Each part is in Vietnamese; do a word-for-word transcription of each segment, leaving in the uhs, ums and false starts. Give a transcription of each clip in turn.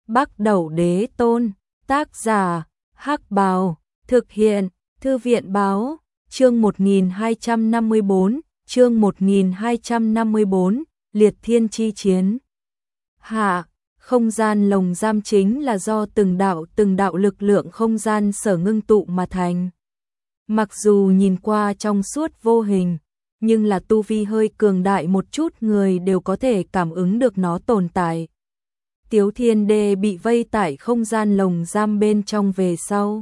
Bắc Đẩu Đế Tôn, tác giả, Hắc Bào, thực hiện, Thư viện Báo, chương một nghìn hai trăm năm mươi bốn, chương một nghìn hai trăm năm mươi bốn, Liệt Thiên Chi Chiến. Hạ, không gian lồng giam chính là do từng đạo từng đạo lực lượng không gian sở ngưng tụ mà thành. Mặc dù nhìn qua trong suốt vô hình, nhưng là tu vi hơi cường đại một chút người đều có thể cảm ứng được nó tồn tại. Tiếu Thiên Đê bị vây tại không gian lồng giam bên trong về sau.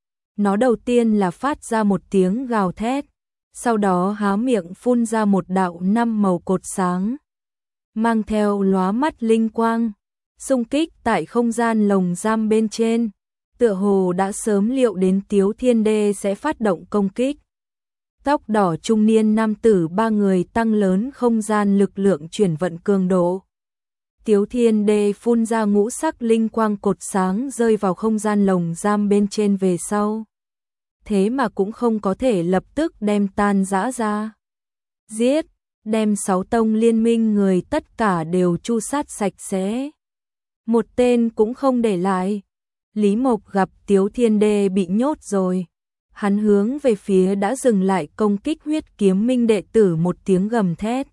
Nó đầu tiên là phát ra một tiếng gào thét, sau đó há miệng phun ra một đạo năm màu cột sáng, mang theo lóa mắt linh quang, xung kích tại không gian lồng giam bên trên, tựa hồ đã sớm liệu đến Tiếu Thiên Đê sẽ phát động công kích. Tóc đỏ trung niên nam tử ba người tăng lớn không gian lực lượng chuyển vận cường độ. Tiếu Thiên Đê phun ra ngũ sắc linh quang cột sáng rơi vào không gian lồng giam bên trên về sau. Thế mà cũng không có thể lập tức đem tan rã ra. Giết, đem sáu tông liên minh người tất cả đều tru sát sạch sẽ. Một tên cũng không để lại. Lý Mộc gặp Tiếu Thiên Đê bị nhốt rồi. Hắn hướng về phía đã dừng lại công kích Huyết Kiếm Minh đệ tử một tiếng gầm thét.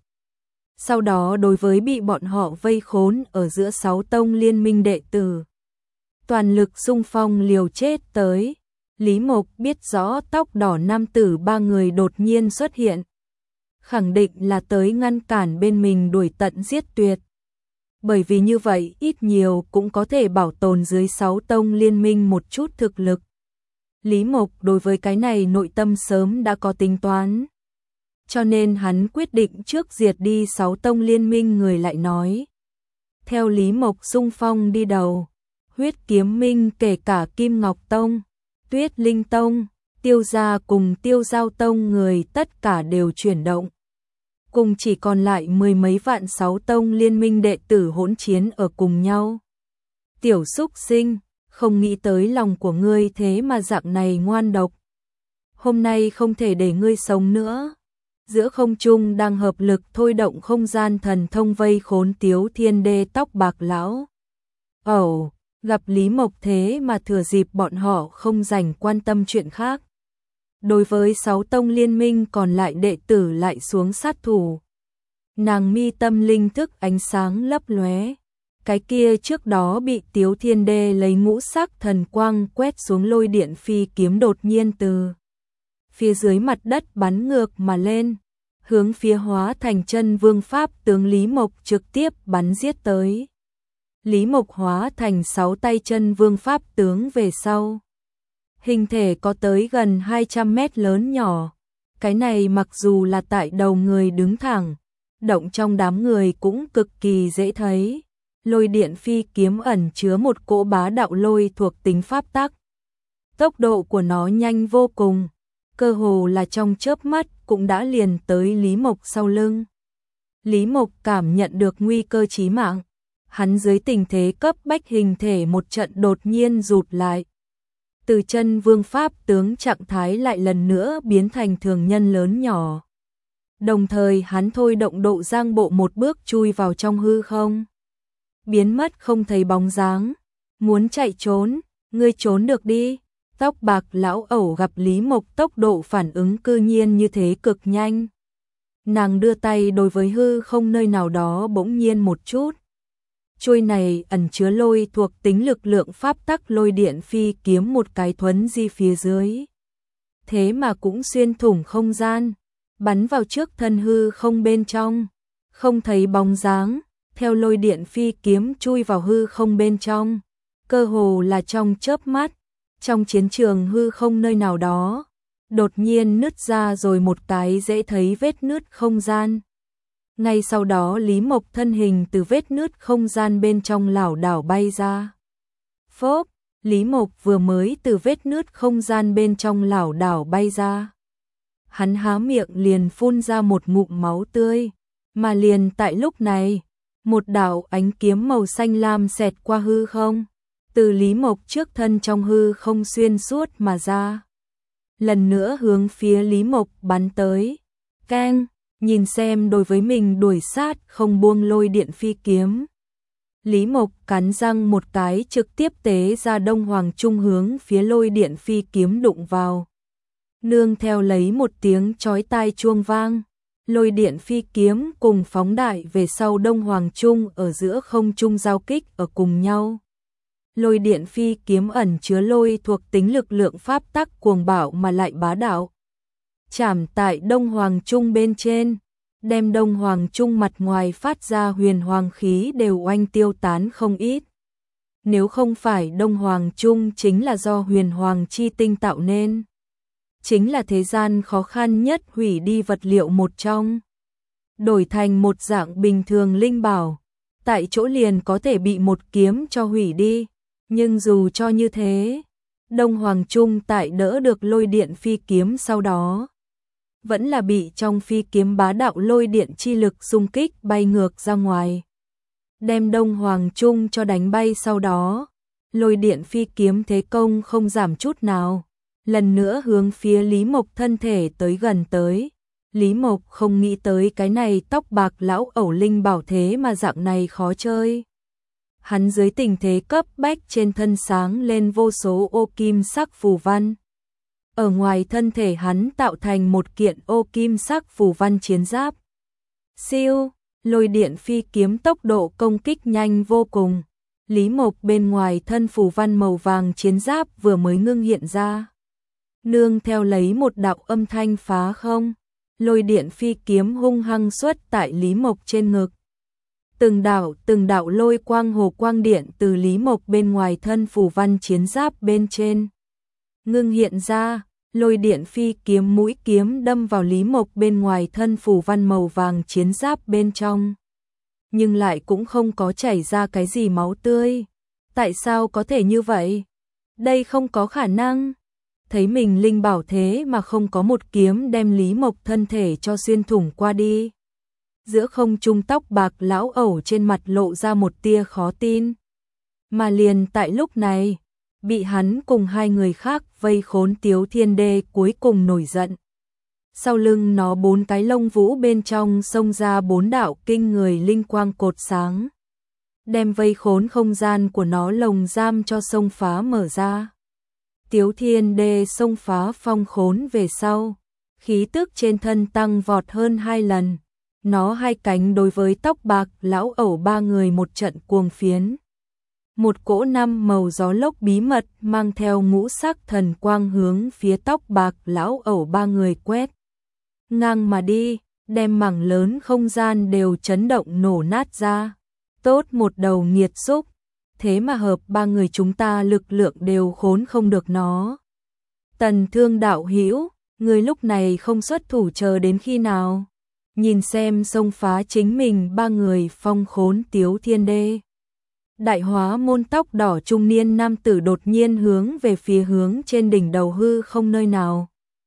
Sau đó đối với bị bọn họ vây khốn ở giữa sáu tông liên minh đệ tử, toàn lực xung phong liều chết tới. Lý Mộc biết rõ tóc đỏ nam tử ba người đột nhiên xuất hiện, khẳng định là tới ngăn cản bên mình đuổi tận giết tuyệt. Bởi vì như vậy ít nhiều cũng có thể bảo tồn dưới sáu tông liên minh một chút thực lực. Lý Mộc đối với cái này nội tâm sớm đã có tính toán. Cho nên hắn quyết định trước diệt đi sáu tông liên minh người lại nói. Theo Lý Mộc xung phong đi đầu, Huyết Kiếm Minh kể cả Kim Ngọc Tông, Tuyết Linh Tông, Tiêu Gia cùng Tiêu Giao Tông người tất cả đều chuyển động. Cùng chỉ còn lại mười mấy vạn sáu tông liên minh đệ tử hỗn chiến ở cùng nhau. Tiểu súc sinh, không nghĩ tới lòng của ngươi thế mà dạng này ngoan độc. Hôm nay không thể để ngươi sống nữa. Giữa không trung đang hợp lực thôi động không gian thần thông vây khốn Tiếu Thiên Đê tóc bạc lão. Ẩu, gặp Lý Mộc thế mà thừa dịp bọn họ không rảnh quan tâm chuyện khác. Đối với sáu tông liên minh còn lại đệ tử lại xuống sát thủ. Nàng mi tâm linh thức ánh sáng lấp lóe. Cái kia trước đó bị Tiếu Thiên Đê lấy ngũ sắc thần quang quét xuống lôi điện phi kiếm đột nhiên từ phía dưới mặt đất bắn ngược mà lên, hướng phía hóa thành chân vương pháp tướng Lý Mộc trực tiếp bắn giết tới. Lý Mộc hóa thành sáu tay chân vương pháp tướng về sau. Hình thể có tới gần hai trăm mét lớn nhỏ. Cái này mặc dù là tại đầu người đứng thẳng, động trong đám người cũng cực kỳ dễ thấy. Lôi điện phi kiếm ẩn chứa một cỗ bá đạo lôi thuộc tính pháp tắc. Tốc độ của nó nhanh vô cùng, cơ hồ là trong chớp mắt cũng đã liền tới Lý Mộc sau lưng. Lý Mộc cảm nhận được nguy cơ chí mạng, hắn dưới tình thế cấp bách hình thể một trận đột nhiên rụt lại. Từ chân vương pháp tướng trạng thái lại lần nữa biến thành thường nhân lớn nhỏ. Đồng thời hắn thôi động độ giang bộ một bước chui vào trong hư không. Biến mất không thấy bóng dáng. Muốn chạy trốn, ngươi trốn được đi. Tóc bạc lão ẩu gặp Lý Mộc tốc độ phản ứng cư nhiên như thế cực nhanh. Nàng đưa tay đối với hư không nơi nào đó bỗng nhiên một chút. Chuôi này ẩn chứa lôi thuộc tính lực lượng pháp tắc lôi điện phi kiếm một cái thuấn di phía dưới. Thế mà cũng xuyên thủng không gian, bắn vào trước thân hư không bên trong, không thấy bóng dáng, theo lôi điện phi kiếm chui vào hư không bên trong, cơ hồ là trong chớp mắt, trong chiến trường hư không nơi nào đó, đột nhiên nứt ra rồi một cái dễ thấy vết nứt không gian. Ngay sau đó Lý Mộc thân hình từ vết nứt không gian bên trong lảo đảo bay ra. Phốp, Lý Mộc vừa mới từ vết nứt không gian bên trong lảo đảo bay ra. Hắn há miệng liền phun ra một ngụm máu tươi, mà liền tại lúc này, một đạo ánh kiếm màu xanh lam xẹt qua hư không, từ Lý Mộc trước thân trong hư không xuyên suốt mà ra. Lần nữa hướng phía Lý Mộc bắn tới. Keng! Nhìn xem đối với mình đuổi sát không buông lôi điện phi kiếm. Lý Mộc cắn răng một cái trực tiếp tế ra Đông Hoàng Trung hướng phía lôi điện phi kiếm đụng vào. Nương theo lấy một tiếng chói tai chuông vang, lôi điện phi kiếm cùng phóng đại về sau Đông Hoàng Trung ở giữa không trung giao kích ở cùng nhau. Lôi điện phi kiếm ẩn chứa lôi thuộc tính lực lượng pháp tắc cuồng bạo mà lại bá đạo. Chạm tại Đông Hoàng Trung bên trên, đem Đông Hoàng Trung mặt ngoài phát ra huyền hoàng khí đều oanh tiêu tán không ít. Nếu không phải Đông Hoàng Trung chính là do huyền hoàng chi tinh tạo nên, chính là thế gian khó khăn nhất hủy đi vật liệu một trong. Đổi thành một dạng bình thường linh bảo, tại chỗ liền có thể bị một kiếm cho hủy đi. Nhưng dù cho như thế, Đông Hoàng Trung tại đỡ được lôi điện phi kiếm sau đó, vẫn là bị trong phi kiếm bá đạo lôi điện chi lực xung kích bay ngược ra ngoài. Đem Đông Hoàng Trung cho đánh bay sau đó, lôi điện phi kiếm thế công không giảm chút nào. Lần nữa hướng phía Lý Mộc thân thể tới gần tới. Lý Mộc không nghĩ tới cái này tóc bạc lão ẩu linh bảo thế mà dạng này khó chơi. Hắn dưới tình thế cấp bách trên thân sáng lên vô số ô kim sắc phù văn. Ở ngoài thân thể hắn tạo thành một kiện ô kim sắc phù văn chiến giáp. Siêu, lôi điện phi kiếm tốc độ công kích nhanh vô cùng. Lý Mộc bên ngoài thân phù văn màu vàng chiến giáp vừa mới ngưng hiện ra. Nương theo lấy một đạo âm thanh phá không, lôi điện phi kiếm hung hăng xuất tại Lý Mộc trên ngực. Từng đạo từng đạo lôi quang hồ quang điện từ Lý Mộc bên ngoài thân phù văn chiến giáp bên trên ngưng hiện ra, lôi điện phi kiếm mũi kiếm đâm vào Lý Mộc bên ngoài thân phù văn màu vàng chiến giáp bên trong. Nhưng lại cũng không có chảy ra cái gì máu tươi. Tại sao có thể như vậy? Đây không có khả năng. Thấy mình linh bảo thế mà không có một kiếm đem Lý Mộc thân thể cho xuyên thủng qua đi. Giữa không trung tóc bạc lão ẩu trên mặt lộ ra một tia khó tin. Mà liền tại lúc này, bị hắn cùng hai người khác vây khốn Tiếu Thiên Đê cuối cùng nổi giận. Sau lưng nó bốn cái lông vũ bên trong xông ra bốn đạo kinh người linh quang cột sáng. Đem vây khốn không gian của nó lồng giam cho xông phá mở ra. Tiếu Thiên Đê xông phá phong khốn về sau, khí tức trên thân tăng vọt hơn hai lần. Nó hai cánh đối với tóc bạc lão ẩu ba người một trận cuồng phiến. Một cỗ năm màu gió lốc bí mật mang theo ngũ sắc thần quang hướng phía tóc bạc lão ẩu ba người quét ngang mà đi, đem mảng lớn không gian đều chấn động nổ nát ra. Tốt một đầu nghiệt xúc, thế mà hợp ba người chúng ta lực lượng đều khốn không được nó. Tần Thương đạo hữu, người lúc này không xuất thủ chờ đến khi nào? Nhìn xem xông phá chính mình ba người phong khốn Tiếu Thiên Đê. Đại hóa môn tóc đỏ trung niên nam tử đột nhiên hướng về phía hướng trên đỉnh đầu hư không nơi nào.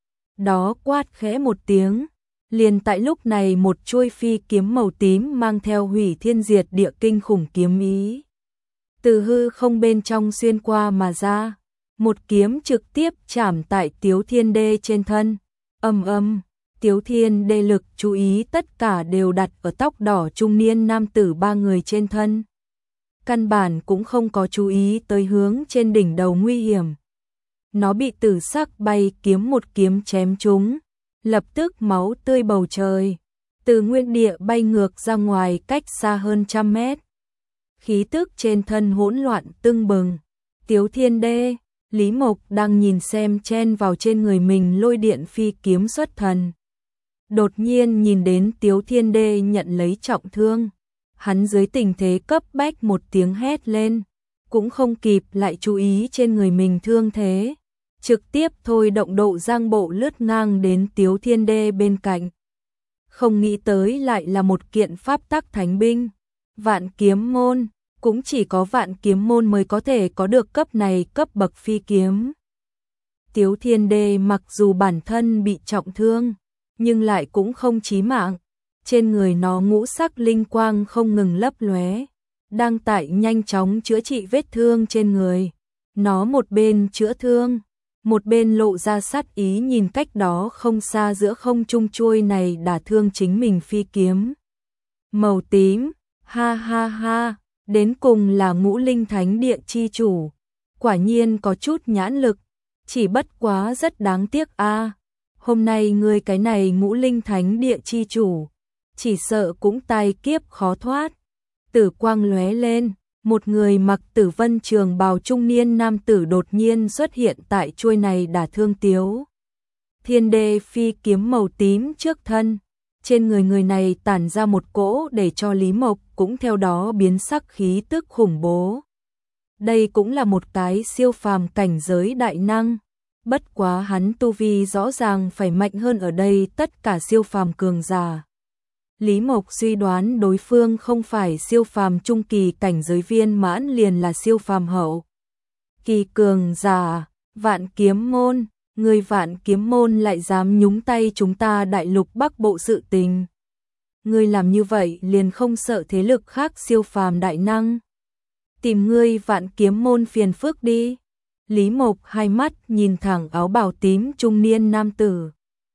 Đó quát khẽ một tiếng, liền tại lúc này một chuôi phi kiếm màu tím mang theo hủy thiên diệt địa kinh khủng kiếm ý. Từ hư không bên trong xuyên qua mà ra, một kiếm trực tiếp chạm tại Tiếu Thiên Đê trên thân. Âm âm, Tiếu Thiên Đê lực chú ý tất cả đều đặt ở tóc đỏ trung niên nam tử ba người trên thân. Căn bản cũng không có chú ý tới hướng trên đỉnh đầu nguy hiểm. Nó bị tử sắc bay kiếm một kiếm chém trúng, lập tức máu tươi bầu trời, từ nguyên địa bay ngược ra ngoài cách xa hơn trăm mét. Khí tức trên thân hỗn loạn tưng bừng. Tiếu Thiên Đê, Lý Mộc đang nhìn xem chen vào trên người mình lôi điện phi kiếm xuất thần. Đột nhiên nhìn đến Tiếu Thiên Đê nhận lấy trọng thương. Hắn dưới tình thế cấp bách một tiếng hét lên, cũng không kịp lại chú ý trên người mình thương thế. Trực tiếp thôi động độ giang bộ lướt ngang đến Tiếu Thiên Đê bên cạnh. Không nghĩ tới lại là một kiện pháp tắc thánh binh. Vạn kiếm môn, cũng chỉ có vạn kiếm môn mới có thể có được cấp này cấp bậc phi kiếm. Tiếu Thiên Đê mặc dù bản thân bị trọng thương, nhưng lại cũng không chí mạng. Trên người nó ngũ sắc linh quang không ngừng lấp lóe, đang tại nhanh chóng chữa trị vết thương trên người. Nó một bên chữa thương, một bên lộ ra sát ý nhìn cách đó không xa giữa không trung chuôi này đả thương chính mình phi kiếm. Màu tím, ha ha ha, Đến cùng là ngũ linh thánh địa chi chủ, quả nhiên có chút nhãn lực, chỉ bất quá rất đáng tiếc a. Hôm nay ngươi cái này ngũ linh thánh địa chi chủ, chỉ sợ cũng tai kiếp khó thoát. Tử quang lóe lên, một người mặc tử vân trường bào trung niên nam tử đột nhiên xuất hiện tại chuôi này đả thương Tiếu Thiên Đê phi kiếm màu tím trước thân. Trên người người này tản ra một cỗ để cho Lý Mộc cũng theo đó biến sắc khí tức khủng bố. Đây cũng là một cái siêu phàm cảnh giới đại năng, bất quá hắn tu vi rõ ràng phải mạnh hơn ở đây tất cả siêu phàm cường giả. Lý Mộc suy đoán đối phương không phải siêu phàm trung kỳ cảnh giới viên mãn liền là siêu phàm hậu kỳ cường giả. Vạn Kiếm môn, người Vạn Kiếm môn lại dám nhúng tay chúng ta đại lục Bắc Bộ sự tình. Ngươi làm như vậy liền không sợ thế lực khác siêu phàm đại năng tìm ngươi Vạn Kiếm môn phiền phức đi. Lý Mộc hai mắt nhìn thẳng áo bào tím trung niên nam tử.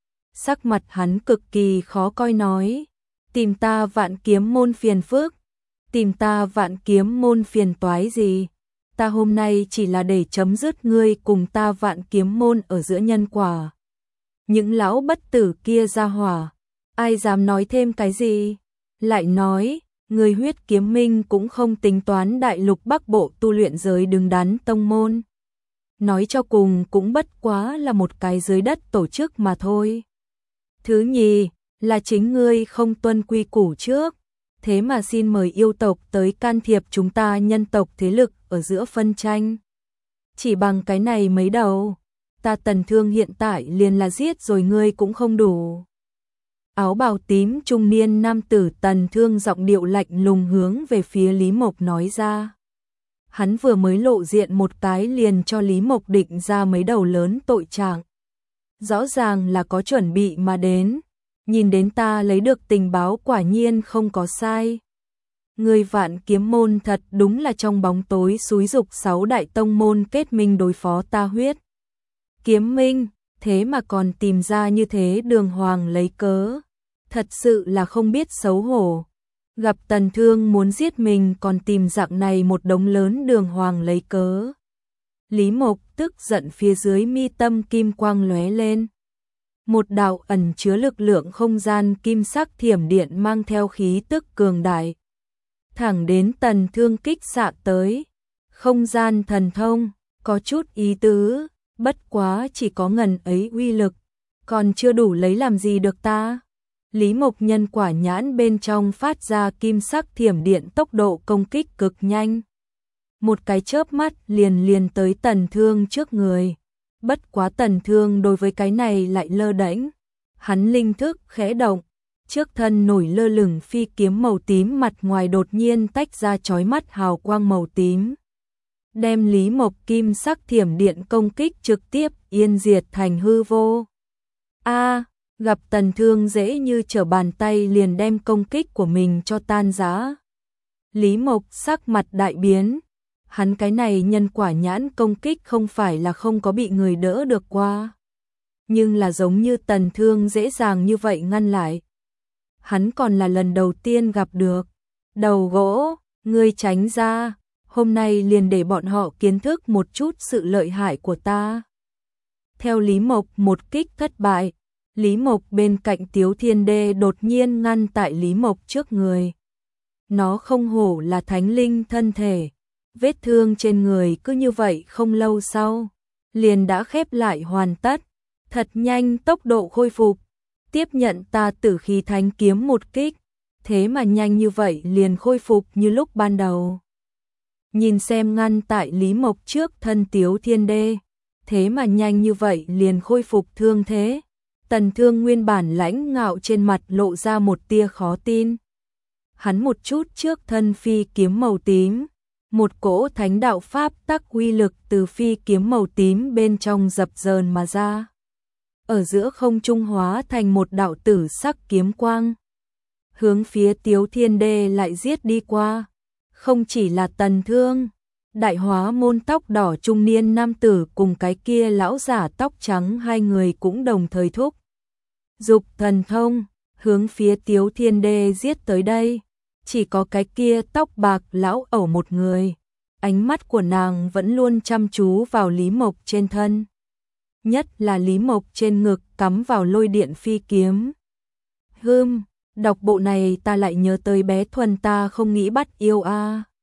Sắc mặt hắn cực kỳ khó coi nói, tìm ta Vạn Kiếm môn phiền phức, tìm ta Vạn Kiếm môn phiền toái gì? Ta hôm nay chỉ là để chấm dứt ngươi cùng ta Vạn Kiếm môn ở giữa nhân quả. Những lão bất tử kia ra hỏa, ai dám nói thêm cái gì? Lại nói, người Huyết Kiếm Minh cũng không tính toán đại lục Bắc Bộ tu luyện giới đứng đắn tông môn. Nói cho cùng cũng bất quá là một cái dưới đất tổ chức mà thôi. Thứ nhì, là chính ngươi không tuân quy củ trước, thế mà xin mời yêu tộc tới can thiệp chúng ta nhân tộc thế lực ở giữa phân tranh. Chỉ bằng cái này mấy đầu, ta Tần Thương hiện tại liền là giết rồi ngươi cũng không đủ. Áo bào tím trung niên nam tử Tần Thương giọng điệu lạnh lùng hướng về phía Lý Mộc nói ra. Hắn vừa mới lộ diện một cái liền cho Lý Mộc định ra mấy đầu lớn tội trạng. Rõ ràng là có chuẩn bị mà đến, nhìn đến ta lấy được tình báo quả nhiên không có sai. Người Vạn Kiếm môn thật đúng là trong bóng tối xúi dục sáu đại tông môn kết minh đối phó ta Huyết Kiếm Minh, thế mà còn tìm ra như thế đường hoàng lấy cớ. Thật sự là không biết xấu hổ. Gặp Tần Thương muốn giết mình còn tìm dạng này một đống lớn đường hoàng lấy cớ. Lý Mộc tức giận phía dưới mi tâm kim quang lóe lên. Một đạo ẩn chứa lực lượng không gian kim sắc thiểm điện mang theo khí tức cường đại. Thẳng đến Tần Thương kích xạ tới. Không gian thần thông, có chút ý tứ, bất quá chỉ có ngần ấy uy lực, còn chưa đủ lấy làm gì được ta. Lý Mộc nhân quả nhãn bên trong phát ra kim sắc thiểm điện tốc độ công kích cực nhanh. Một cái chớp mắt liền liền tới Tần Thương trước người. Bất quá Tần Thương đối với cái này lại lơ đễnh. Hắn linh thức khẽ động, trước thân nổi lơ lửng phi kiếm màu tím mặt ngoài đột nhiên tách ra chói mắt hào quang màu tím. Đem Lý Mộc kim sắc thiểm điện công kích trực tiếp yên diệt thành hư vô. A, gặp Tần Thương dễ như trở bàn tay liền đem công kích của mình cho tan rã. Lý Mộc sắc mặt đại biến. Hắn cái này nhân quả nhãn công kích không phải là không có bị người đỡ được qua, nhưng là giống như Tần Thương dễ dàng như vậy ngăn lại. Hắn còn là lần đầu tiên gặp được. Đầu gỗ, ngươi tránh ra, hôm nay liền để bọn họ kiến thức một chút sự lợi hại của ta. Theo Lý Mộc một kích thất bại, Lý Mộc bên cạnh Tiếu Thiên Đê đột nhiên ngăn tại Lý Mộc trước người. Nó không hổ là thánh linh thân thể. Vết thương trên người cứ như vậy không lâu sau, liền đã khép lại hoàn tất, thật nhanh tốc độ khôi phục, tiếp nhận ta Tử Khí Thánh kiếm một kích, thế mà nhanh như vậy liền khôi phục như lúc ban đầu. Nhìn xem ngăn tại Lý Mộc trước thân Tiếu Thiên Đê, thế mà nhanh như vậy liền khôi phục thương thế. Tần Thương nguyên bản lãnh ngạo trên mặt lộ ra một tia khó tin. Hắn một chút trước thân phi kiếm màu tím, một cỗ thánh đạo pháp tắc uy lực từ phi kiếm màu tím bên trong dập dờn mà ra. Ở giữa không trung hóa thành một đạo tử sắc kiếm quang. Hướng phía Tiếu Thiên Đê lại giết đi qua. Không chỉ là Tần Thương, đại hóa môn tóc đỏ trung niên nam tử cùng cái kia lão giả tóc trắng hai người cũng đồng thời thúc dục thần thông, hướng phía Tiếu Thiên Đê giết tới đây. chỉ có cái kia tóc bạc lão ẩu một người. Ánh mắt của nàng vẫn luôn chăm chú vào Lý Mộc trên thân. Nhất là Lý Mộc trên ngực cắm vào lôi điện phi kiếm. Hừm, đọc bộ này ta lại nhớ tới bé Thuần ta không nghĩ bắt yêu a.